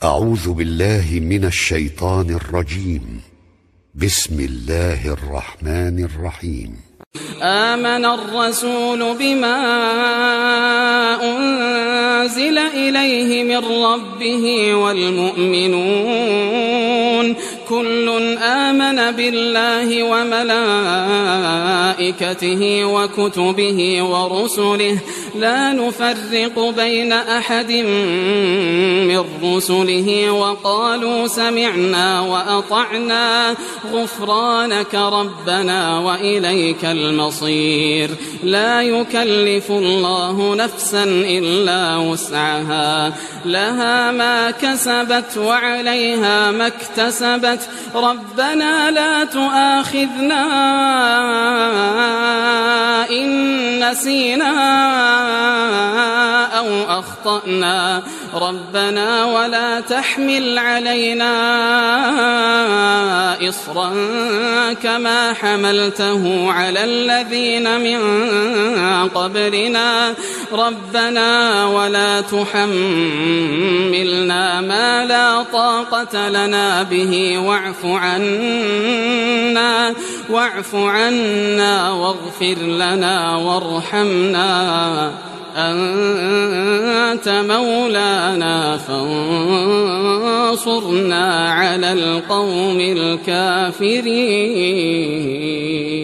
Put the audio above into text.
أعوذ بالله من الشيطان الرجيم. بسم الله الرحمن الرحيم. آمن الرسول بما أنزل إليه من ربه والمؤمنون كل آمن بالله وملائكته وكتبه ورسله لا نفرق بين أحد من رسله وقالوا سمعنا وأطعنا غفرانك ربنا وإليك المصير. لا يكلف الله نفسا إلا وسعها لها ما كسبت وعليها ما اكتسبت ربنا لا تؤاخذنا إن نسينا أو أخطأنا ربنا ولا تحمل علينا إصرا كما حملته على الذين من قبلنا ربنا ولا تحملنا ما لا طاقة لنا به واعف عنا واغفر لنا وارحمنا أنت مولانا فانصرنا على القوم الكافرين.